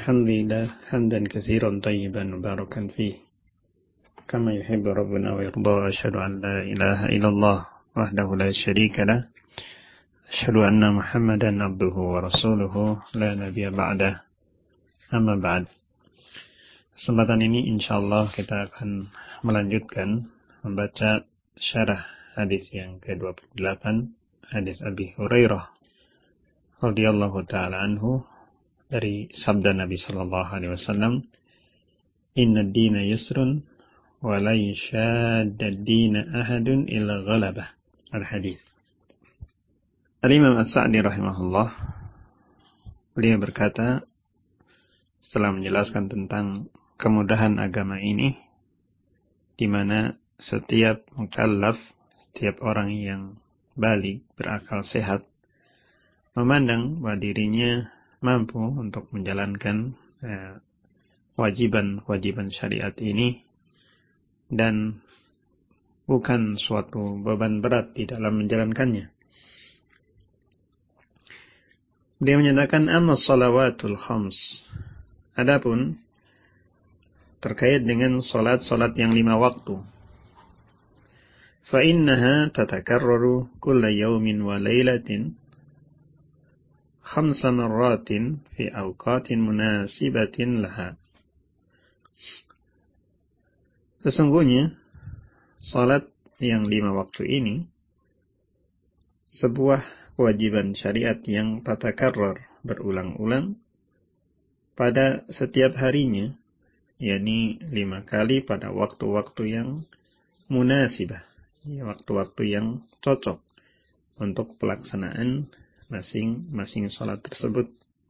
الحمد لله حمدا كثيرا طيبا مباركا فيه كما يحب ربنا ويرضى. أشهد أن لا إله إلا الله وحده لا شريك له. أشهد أن محمدا عبده ورسوله لا نبي بعده. Amma ba'd. Kesempatan ini insyaallah kita akan melanjutkan membaca syarah hadis yang ke-28, hadis Abi Hurairah radhiyallahu taala anhu, dari sabda Nabi sallallahu alaihi wasallam, "Inna ad-dina yusrun wa la yashadda ad-dina ahadun illa ghalabah." Al-hadis. Al-Imam As-Sa'di rahimahullah, beliau berkata setelah menjelaskan tentang kemudahan agama ini, di mana setiap mukallaf, setiap orang yang baligh, berakal sehat, memandang bahwa dirinya mampu untuk menjalankan kewajiban syariat ini dan bukan suatu beban berat di dalam menjalankannya. Dia menyatakan amma salawatul khams, adapun terkait dengan salat-salat yang 5 waktu, fa innaha tatakarraru kulla yawmin wa laylatin 5 marratin fi awqatin munasibatin laha. Sesungguhnya salat yang 5 waktu ini sebuah kewajiban syariat yang tatakarrar, berulang-ulang pada setiap harinya, yakni 5 kali pada waktu-waktu yang munasibah, waktu-waktu yang cocok untuk pelaksanaan masing-masing salat tersebut.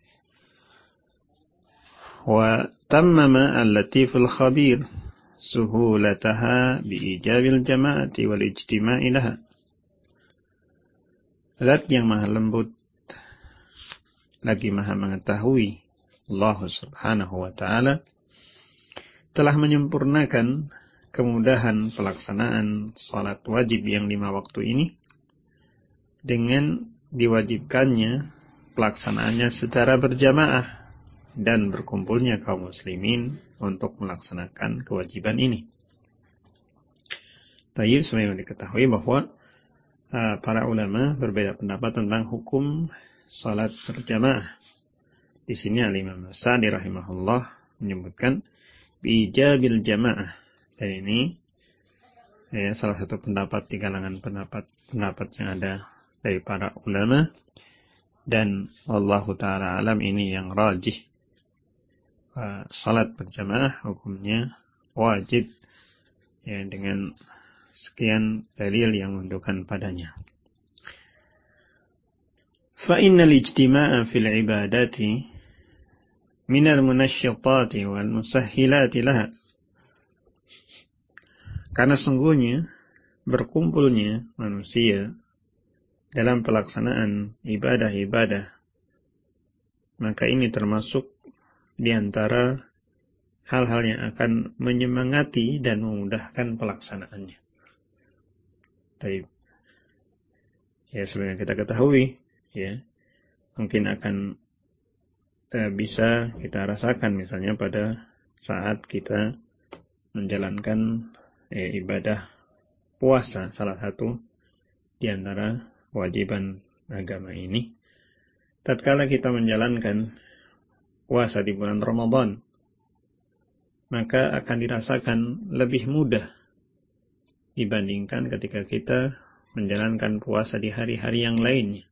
Wa tammama al-latiful khabir suhulataha biijabil jama'ati wal ijtima'i laha. Zat yang maha lembut lagi maha mengetahui, Allah subhanahu wa ta'ala telah menyempurnakan kemudahan pelaksanaan salat wajib yang 5 waktu ini dengan diwajibkannya pelaksanaannya secara berjamaah dan berkumpulnya kaum muslimin untuk melaksanakan kewajiban ini. Tayyib, sebenarnya diketahui bahwa para ulama berbeda pendapat tentang hukum salat berjamaah. Di sini Al-Imam As-Sa'di rahimahullah menyebutkan biijabil jamaah, dan ini salah satu pendapat di kalangan pendapat yang ada dari para ulama, dan wallahu ta'ala alam ini yang rajih. Salat berjamaah hukumnya wajib, dengan sekian dalil yang menunjukkan padanya. Fa innal ijtima'a fil ibadati minal munasyitati wal musahhilati laha. Karena sungguhnya berkumpulnya manusia dalam pelaksanaan ibadah-ibadah, maka ini termasuk di antara hal-hal yang akan menyemangati dan memudahkan pelaksanaannya. Baik. Sebenarnya kita ketahui, mungkin akan bisa kita rasakan misalnya pada saat kita menjalankan ibadah puasa, salah satu di antara kewajiban agama ini. Tatkala kita menjalankan puasa di bulan Ramadan, maka akan dirasakan lebih mudah dibandingkan ketika kita menjalankan puasa di hari-hari yang lainnya.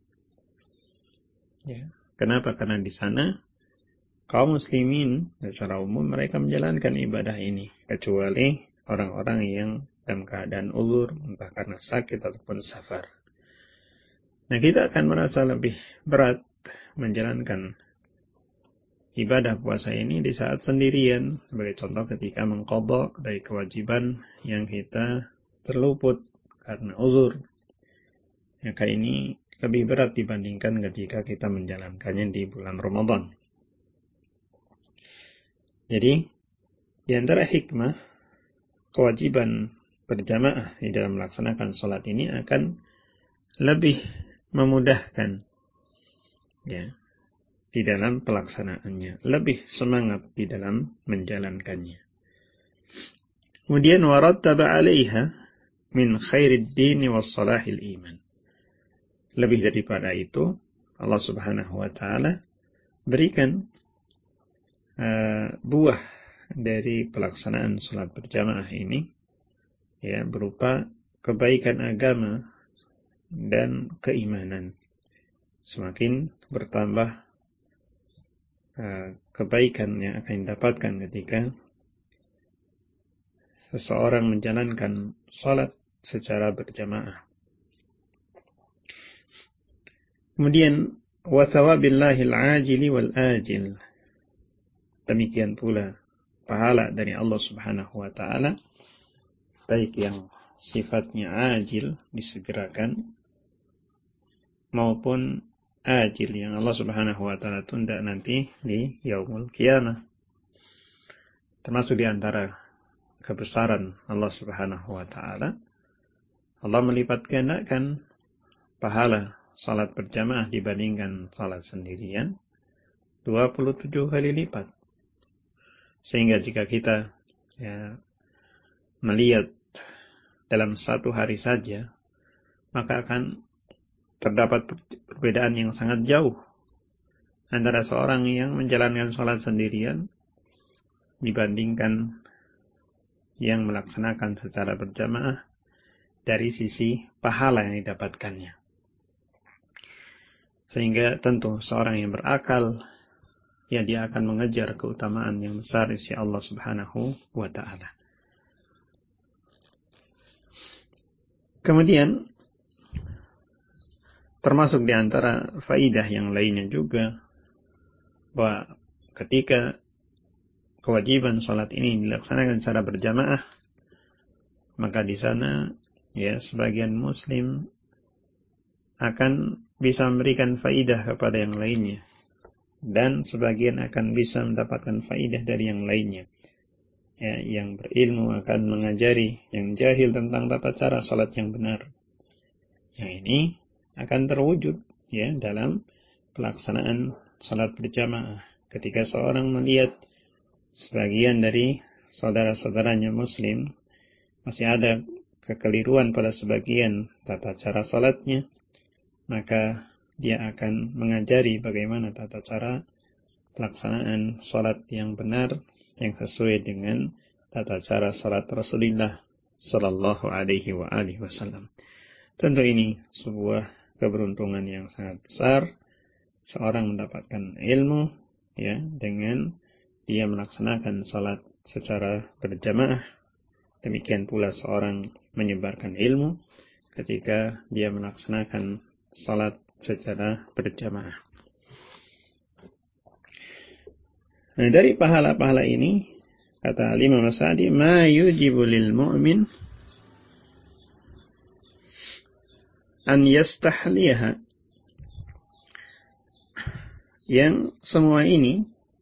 Kenapa? Karena di sana kaum muslimin secara umum mereka menjalankan ibadah ini, kecuali orang-orang yang dalam keadaan uzur, entah karena sakit ataupun safar. Nah, kita akan merasa lebih berat menjalankan ibadah puasa ini di saat sendirian, sebagai contoh ketika mengqadha dari kewajiban yang kita terluput karena uzur. Maka ini lebih berat dibandingkan ketika kita menjalankannya di bulan Ramadan. Jadi, di antara hikmah kewajiban berjamaah di dalam melaksanakan sholat ini akan lebih memudahkan, di dalam pelaksanaannya, lebih semangat di dalam menjalankannya. Kemudian warattaba 'alaiha min khairid din wa salahil iman. Lebih daripada itu, Allah Subhanahu wa taala berikan buah dari pelaksanaan salat berjamaah ini, ya, berupa kebaikan agama dan keimanan. Semakin bertambah kebaikan yang akan didapatkan ketika seseorang menjalankan salat secara berjamaah. Kemudian wa thawabillahil ajili wal ajil. Demikian pula pahala dari Allah Subhanahu wa taala, baik yang sifatnya ajil, disegerakan, maupun ajil yang Allah Subhanahu wa taala tunda nanti di yaumul qiyamah. Termasuk di antara kebesaran Allah Subhanahu wa taala, Allah melipat gandakan pahala salat berjamaah dibandingkan salat sendirian 27 kali lipat. Sehingga jika kita melihat dalam satu hari saja, maka akan terdapat perbedaan yang sangat jauh antara seorang yang menjalankan sholat sendirian dibandingkan yang melaksanakan secara berjamaah dari sisi pahala yang didapatkannya. Sehingga tentu seorang yang berakal, ya, dia akan mengejar keutamaan yang besar di sisi Allah Subhanahu wa ta'ala. Kemudian termasuk di antara faidah yang lainnya juga, bahwa ketika kewajiban sholat ini dilaksanakan secara berjamaah, maka di sana, ya, sebagian muslim akan bisa memberikan faidah kepada yang lainnya, dan sebagian akan bisa mendapatkan faidah dari yang lainnya. Ya, yang berilmu akan mengajari yang jahil tentang tata cara salat yang benar. Yang ini akan terwujud, ya, dalam pelaksanaan salat berjamaah. Ketika seorang melihat sebagian dari saudara-saudaranya muslim masih ada kekeliruan pada sebagian tata cara salatnya, maka dia akan mengajari bagaimana tata cara pelaksanaan salat yang benar, yang sesuai dengan tata cara salat Rasulullah sallallahu alaihi wa alihi wasallam. Tentu ini sebuah keberuntungan yang sangat besar, seorang mendapatkan ilmu, ya, dengan dia melaksanakan salat secara berjamaah. Demikian pula seorang menyebarkan ilmu ketika dia melaksanakan salat secara berjamaah. Nah, dari pahala-pahala ini, kata Imam As-Sa'di, ma yujibu lil mu'min an yastahliha. Yang semua ini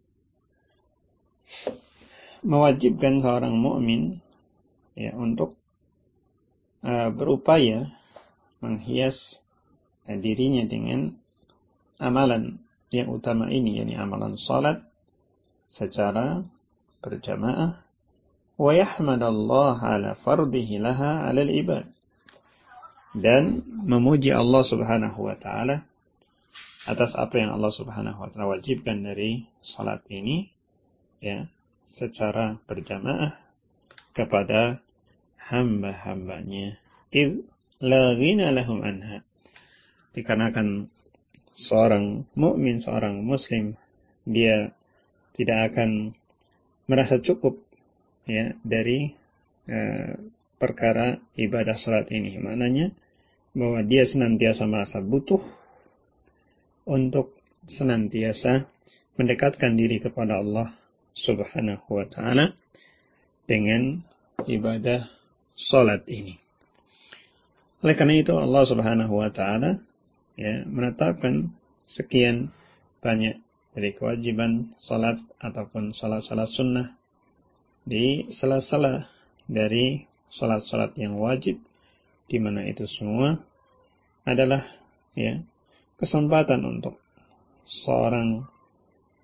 mewajibkan seorang mukmin, ya, untuk berupaya menghias dirinya dengan amalan yang utama ini, yakni amalan salat secara berjamaah, wa yahmadallah ala fardihi laha ala al-ibad, dan memuji Allah Subhanahu wa taala atas apa yang Allah Subhanahu wa taala wajibkan dari salat ini, ya, secara berjamaah kepada hamba-hambanya. Id la ghina lahum anha. Dikarenakan seorang mukmin, seorang muslim, dia tidak akan merasa cukup, ya, dari perkara ibadah salat ini. Maknanya bahwa dia senantiasa merasa butuh untuk senantiasa mendekatkan diri kepada Allah Subhanahu wa ta'ala dengan ibadah salat ini. Oleh karena itu Allah Subhanahu wa ta'ala, ya, menetapkan sekian banyak dari kewajiban salat ataupun salat-salat sunnah di sela-sela dari salat-salat yang wajib, di mana itu semua adalah, ya, kesempatan untuk seorang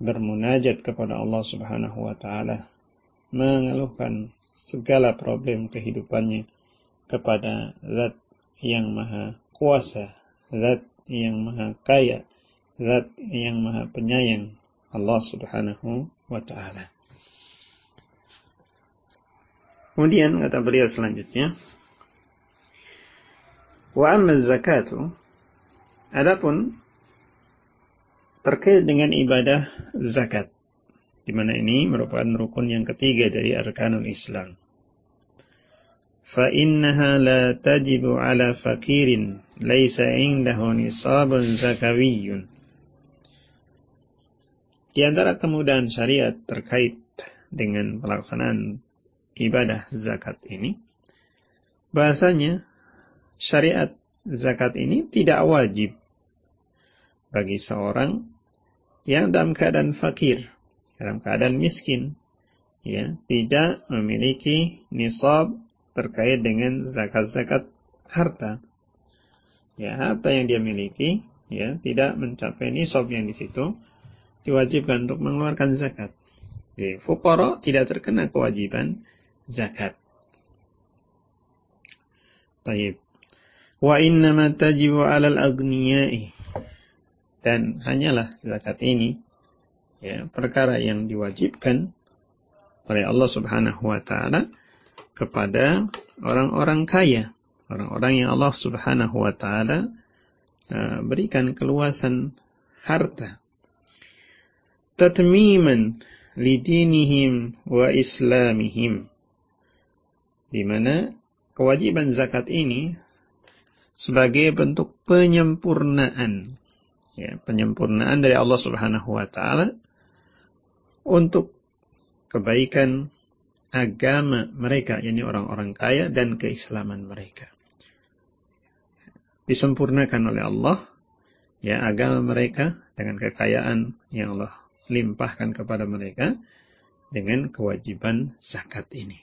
bermunajat kepada Allah Subhanahu wa taala, mengeluhkan segala problem kehidupannya kepada Zat yang Maha Kuasa, Zat yang Maha Kaya, Zat yang Maha Penyayang, Allah Subhanahu wa taala. Kemudian kata beliau selanjutnya, wa amma zakatu, adapun terkait dengan ibadah zakat, di mana ini merupakan rukun yang ketiga dari arkanul Islam. Fa innaha la tajibu ala fakirin laisa indahu nisabun zakawiyyun. Di antara kemudahan syariat terkait dengan pelaksanaan ibadah zakat ini, bahasanya syariat zakat ini tidak wajib bagi seorang yang dalam keadaan fakir, dalam keadaan miskin, ya, tidak memiliki nisab terkait dengan zakat-zakat harta. Ya, harta yang dia miliki, ya, tidak mencapai nisab yang di situ diwajibkan untuk mengeluarkan zakat. Jadi, fuqara tidak terkena kewajiban zakat. Baik. Wa innama tajibu 'alal aghniyai, dan hanyalah zakat ini, ya, perkara yang diwajibkan oleh Allah Subhanahu wa taala kepada orang-orang kaya, orang-orang yang Allah Subhanahu wa taala berikan keluasan harta. Tatmiman lidinihim wa islamihim, di mana kewajiban zakat ini sebagai bentuk penyempurnaan, ya, penyempurnaan dari Allah Subhanahu wa taala untuk kebaikan agama mereka, yakni orang-orang kaya, dan keislaman mereka. Disempurnakan oleh Allah, ya, agama mereka dengan kekayaan yang Allah limpahkan kepada mereka dengan kewajiban zakat ini.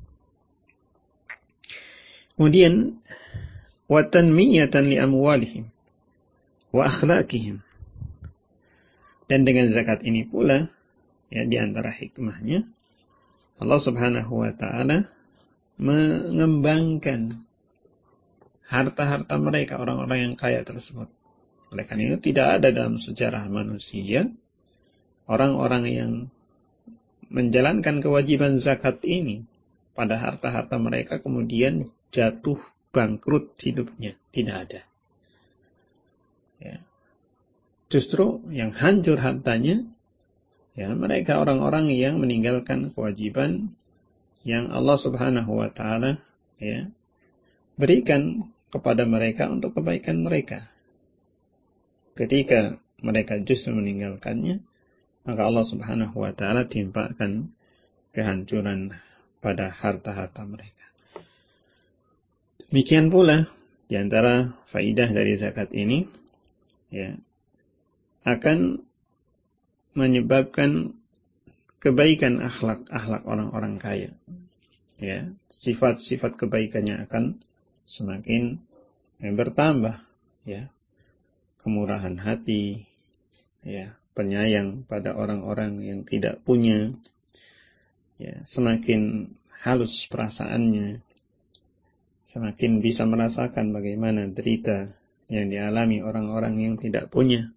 Kemudian wa tanmiyatan li amwalihim wa akhlaqihim, dan dengan zakat ini pula, ya, di antara hikmahnya Allah Subhanahu wa taala mengembangkan harta-harta mereka, orang-orang yang kaya tersebut. Oleh karena itu tidak ada dalam sejarah manusia orang-orang yang menjalankan kewajiban zakat ini pada harta-harta mereka kemudian jatuh bangkrut hidupnya. Tidak ada. Ya. Justru yang hancur hartanya, ya, mereka orang-orang yang meninggalkan kewajiban yang Allah Subhanahu wa taala, ya, berikan kepada mereka untuk kebaikan mereka. Ketika mereka justru meninggalkannya, maka Allah Subhanahu wa taala timpakan kehancuran pada harta-harta mereka. Demikian pula di antara faidah dari zakat ini, ya, akan menyebabkan kebaikan akhlak orang-orang kaya. Ya, sifat-sifat kebaikannya akan semakin bertambah, ya. Kemurahan hati, ya, penyayang pada orang-orang yang tidak punya, ya, semakin halus perasaannya, semakin bisa merasakan bagaimana derita yang dialami orang-orang yang tidak punya.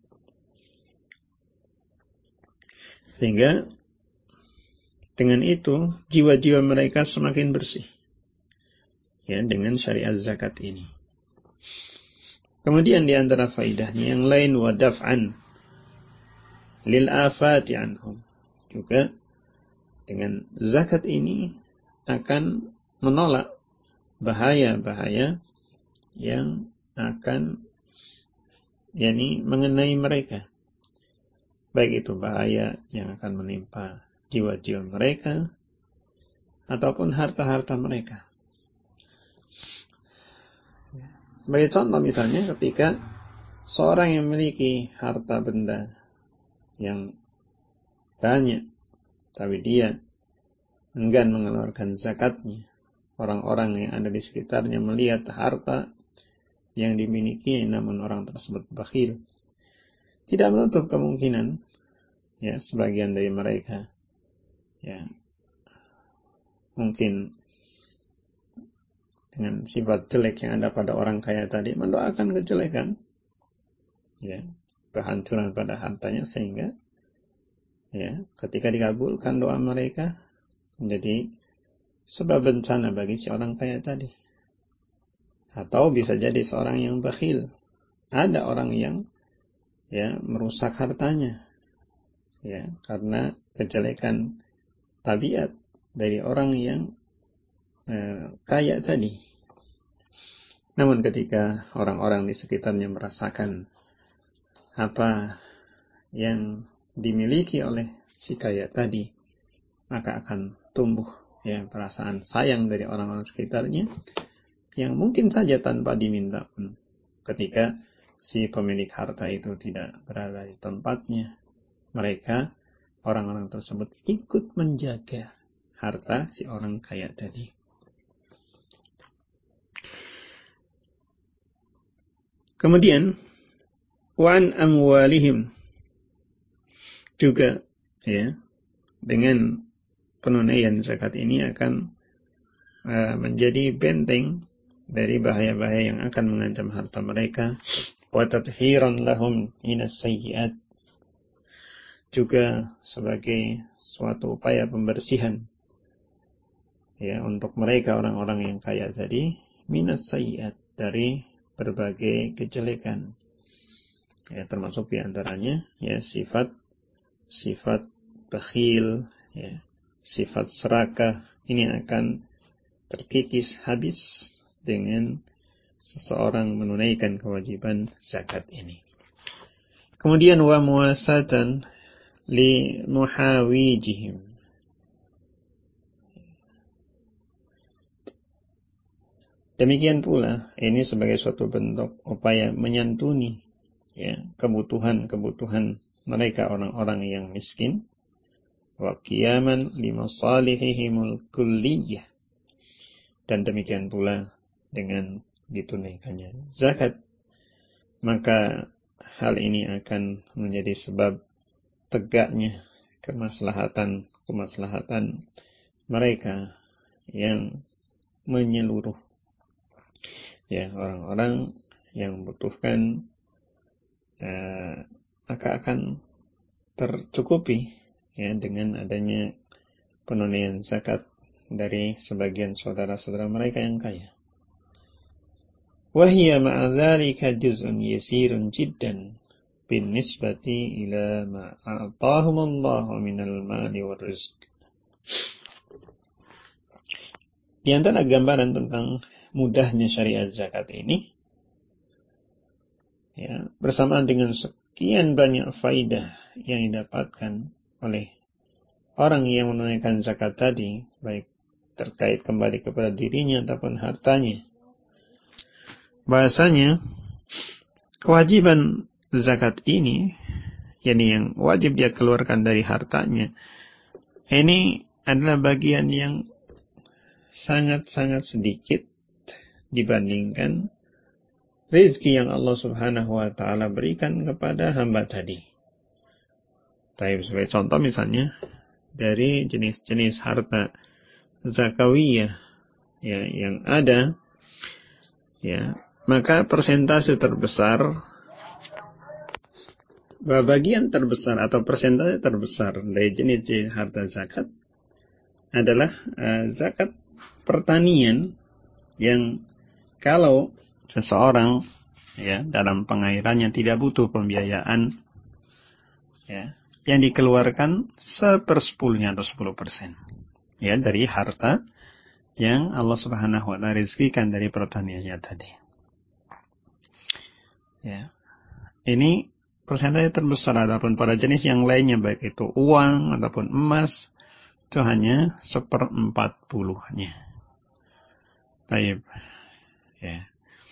Sehingga dengan itu jiwa-jiwa mereka semakin bersih, ya, dengan syariat zakat ini. Kemudian di antara faidahnya yang lain, wa daf'an lil afati anhum, juga dengan zakat ini akan menolak bahaya-bahaya yang akan, yakni, mengenai mereka. Baik itu bahaya yang akan menimpa jiwa-jiwa mereka ataupun harta-harta mereka. Sebagai contoh misalnya ketika seorang yang memiliki harta benda yang banyak, tapi dia enggan mengeluarkan zakatnya, orang-orang yang ada di sekitarnya melihat harta yang dimiliki namun orang tersebut bakhil, tidak menutup kemungkinan, ya sebagian dari mereka ya mungkin dengan sifat jelek yang ada pada orang kaya tadi mendoakan kejelekan, ya, kehancuran pada hartanya, sehingga ya ketika dikabulkan doa mereka menjadi sebab bencana bagi si orang kaya tadi. Atau bisa jadi seorang yang bakhil. Ada orang yang ya merusak hartanya ya karena kejelekan tabiat dari orang yang kaya tadi. Namun ketika orang-orang di sekitarnya merasakan apa yang dimiliki oleh si kaya tadi, maka akan tumbuh ya perasaan sayang dari orang-orang sekitarnya yang mungkin saja tanpa diminta pun ketika si pemilik harta itu tidak berada di tempatnya, mereka orang-orang tersebut ikut menjaga harta si orang kaya tadi. Kemudian wan amwalihim, juga ya dengan penunaian zakat ini akan menjadi benteng dari bahaya-bahaya yang akan mengancam harta mereka, wa tathiran lahum minas sayyi'at, juga sebagai suatu upaya pembersihan ya untuk mereka orang-orang yang kaya tadi, minas sayyi'at, dari berbagai kejelekan. Ya, termasuk diantaranya ya sifat bakhil, ya, sifat serakah, ini akan terkikis habis dengan seseorang menunaikan kewajiban zakat ini. Kemudian wa muwasatan li muhawijihim, demikian pula ini sebagai suatu bentuk upaya menyantuni ya kebutuhan mereka orang-orang yang miskin, wa qiyaman li masalihihimul kulliyah, dan demikian pula dengan ditunaikannya zakat, maka hal ini akan menjadi sebab tegaknya kemaslahatan mereka yang menyeluruh, ya orang-orang yang membutuhkan akan tercukupi ya dengan adanya penunaian zakat dari sebagian saudara-saudara mereka yang kaya. Wahia ma'adzalika juz'un yasirun jiddan bin nisbati ila ma a'tahumullahu minal mali wal rizq. Di antara gambaran tentang mudahnya syariat zakat ini, ya, bersamaan dengan sekian banyak faidah yang didapatkan oleh orang yang menunaikan zakat tadi, baik terkait kembali kepada dirinya ataupun hartanya, bahasanya kewajiban zakat ini, yakni yang wajib dia keluarkan dari hartanya, ini adalah bagian yang sangat-sangat sedikit dibandingkan rezeki yang Allah Subhanahu wa ta'ala berikan kepada hamba tadi. Tapi sebagai contoh misalnya dari jenis-jenis harta zakawiyah ya yang ada, ya, maka persentase terbesar, bagian terbesar atau persentase terbesar dari jenis-jenis harta zakat adalah zakat pertanian, yang kalau seseorang ya dalam pengairannya tidak butuh pembiayaan, ya, yang dikeluarkan 1/10 atau 10% ya dari harta yang Allah Subhanahu wa ta'ala rizkikan dari pertaniannya tadi. Ya. Ini persentase terbesar. Adapun pada jenis yang lainnya, baik itu uang ataupun emas, itu hanya 1/40-nya. Baik. Ya.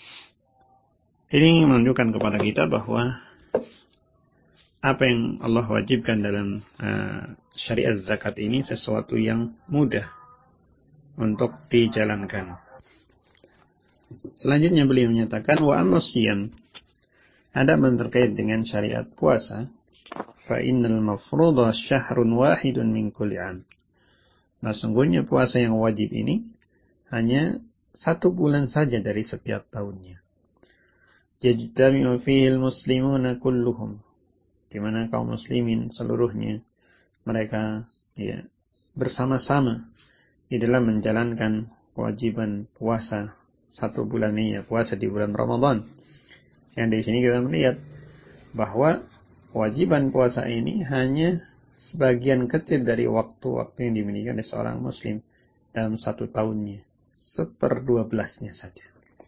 Ini menunjukkan kepada kita bahwa apa yang Allah wajibkan dalam syariat zakat ini sesuatu yang mudah untuk dijalankan. Selanjutnya beliau menyatakan wa amosiyam, ada terkait dengan syariat puasa, fa innal mafruḍa syahrun wahidun min kulli 'am. Nah, sungguhnya puasa yang wajib ini hanya 1 bulan saja dari setiap tahunnya. Yajtami'u fihi al-muslimuna kulluhum, di mana kaum muslimin seluruhnya mereka bersama-sama di dalam menjalankan kewajiban puasa 1 bulan ini, puasa di bulan Ramadan. Yang di sini kita melihat bahwa kewajiban puasa ini hanya sebagian kecil dari waktu-waktu yang dimiliki oleh seorang muslim dalam 1 tahunnya, 1/12-nya saja.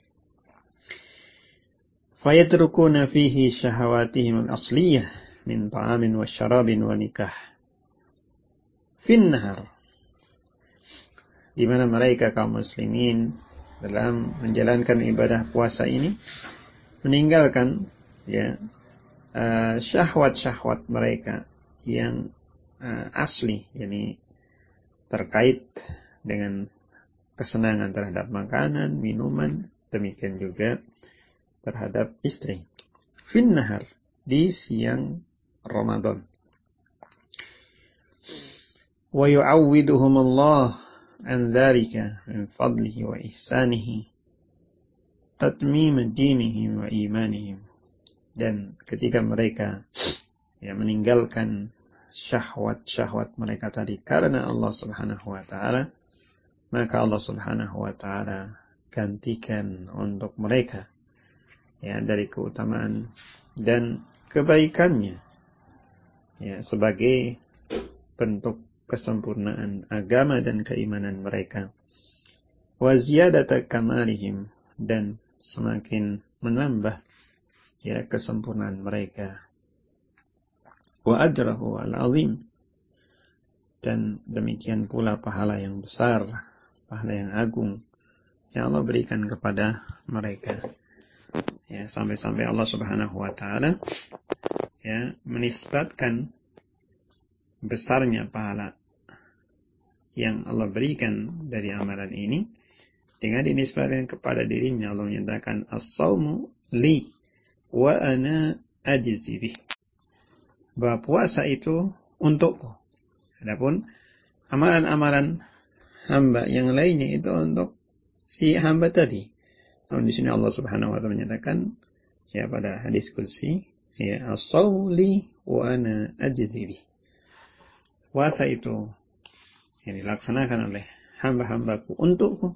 Fayatrukuna fihi syahawatihim al-asliyah min ta'amin wa syarabin wa nikah finnahar, di mana mereka kaum muslimin dalam menjalankan ibadah puasa ini meninggalkan syahwat-syahwat mereka yang asli, yakni terkait dengan kesenangan terhadap makanan, minuman, demikian juga terhadap istri. Finnahar, di siang Ramadan. Wa yu'awwiduhum Allah an dzalika min fadlihi wa ihsanihi tatmim dinihim wa imanihim. Dan ketika mereka meninggalkan syahwat-syahwat mereka tadi karena Allah Subhanahu wa taala, maka Allah Subhanahu wa taala gantikan untuk mereka dari keutamaan dan kebaikannya sebagai bentuk kesempurnaan agama dan keimanan mereka. Wa ziyadata kamalihim, dan semakin menambah kesempurnaan mereka. Wa ajrahu al-azim, dan demikian pula pahala yang besar, pahala yang agung yang Allah berikan kepada mereka. Sampai-sampai Allah Subhanahu wa taala menisbatkan besarnya pahala yang Allah berikan dari amalan ini dengan dinisbatkan kepada dirinya. Allah menyatakan as-saumu li wa ana ajzi bih, bahwa puasa itu untukku. Adapun amalan-amalan hamba yang lainnya itu untuk si hamba tadi. Namun di sini Allah Subhanahu wa taala menyatakan pada hadis qudsi, as-saumu li wa ana ajzi bih. Puasa itu yang dilaksanakan oleh hamba-hambaku untukku,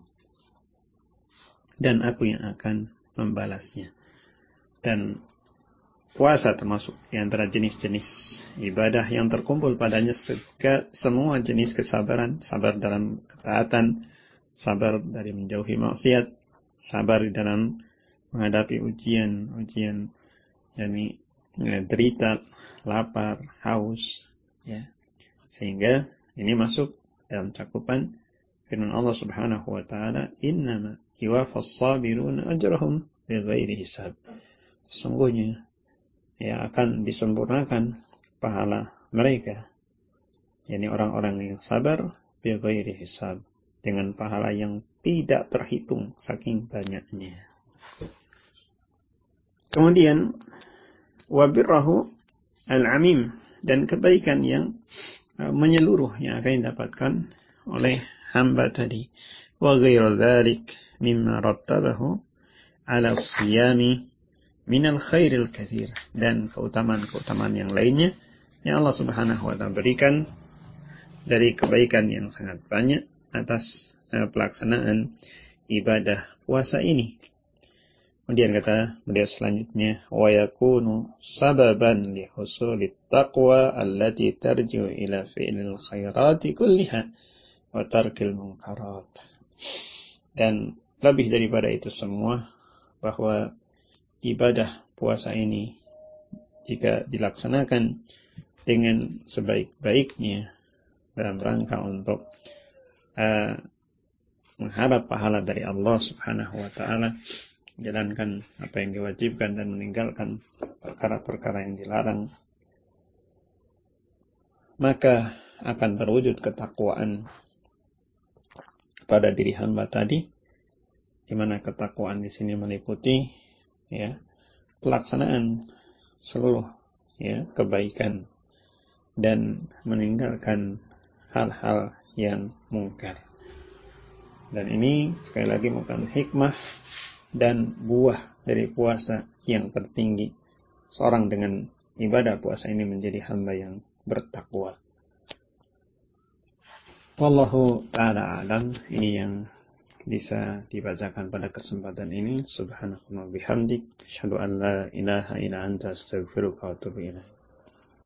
dan aku yang akan membalasnya. Dan puasa termasuk di antara jenis-jenis ibadah yang terkumpul padanya semua jenis kesabaran, sabar dalam ketaatan, sabar dari menjauhi maksiat, sabar di dalam menghadapi ujian, yakni derita, lapar, haus, sehingga ini masuk dalam cakupan firman Allah Subhanahu wa taala, innama yuwaffas sabiruna ajrahum bighairi hisab. Sesungguhnya akan disempurnakan pahala mereka, yakni orang-orang yang sabar bighairi hisab, dengan pahala yang tidak terhitung saking banyaknya. Kemudian wabirrahu al-amim, dan kebaikan yang menyeluruh yang akan didapatkan oleh hamba tadi. Wa ghairu dzalik mimma rattabahu ala siyami minal khairil katsir, dan keutamaan-keutamaan yang lainnya yang Allah Subhanahu wa taala berikan dari kebaikan yang sangat banyak atas pelaksanaan ibadah puasa ini. Kemudian kata beliau selanjutnya, wa yakunu sababan li husulit taqwa allati tarji'u ila fi'lil khairati kulliha wa tarkil munkarat. Dan lebih daripada itu semua, bahwa ibadah puasa ini jika dilaksanakan dengan sebaik-baiknya dalam rangka untuk mengharap pahala dari Allah Subhanahu wa taala, menjalankan apa yang diwajibkan dan meninggalkan perkara-perkara yang dilarang, maka akan terwujud ketakwaan pada diri hamba tadi, di mana ketakwaan di sini meliputi pelaksanaan seluruh kebaikan dan meninggalkan hal-hal yang mungkar. Dan ini sekali lagi bukan hikmah dan buah dari puasa yang tertinggi. Seorang dengan ibadah puasa ini menjadi hamba yang bertakwa. Wallahu ta'ala alam. Ini yang bisa dibacakan pada kesempatan ini. Subhanakallahumma bihamdik, asyhadu an la ilaha illa anta, astaghfiruka wa atubu ilaik.